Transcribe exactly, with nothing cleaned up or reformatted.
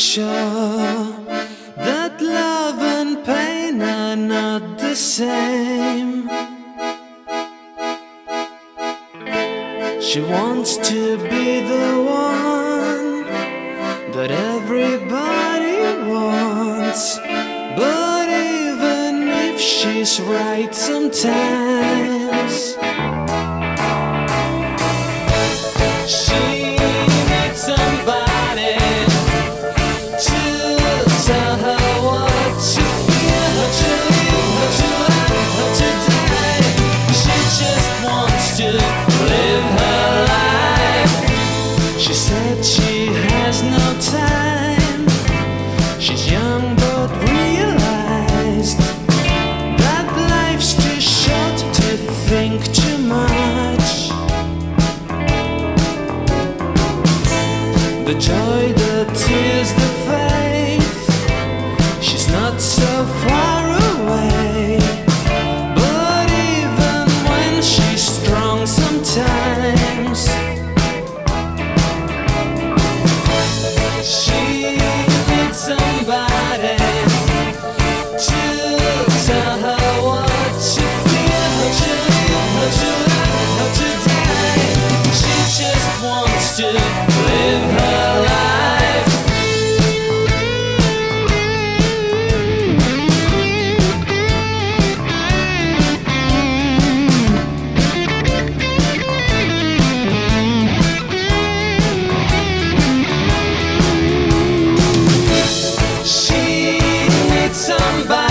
sure that love and pain are not the same. She wants to be the one that everybody wants, but even if she's right sometimes, she needs somebody to tell her what to feel, how to live, how to love, how to die. She just wants to live her life. She said she has no time. She's young but realized that life's too short to think too much. The joy, the tears, the faith, she's not so far away. But even when she's strong sometimes, she needs somebody to tell her what to feel, how to live, how to love, how to die. She just wants to live her life. She needs somebody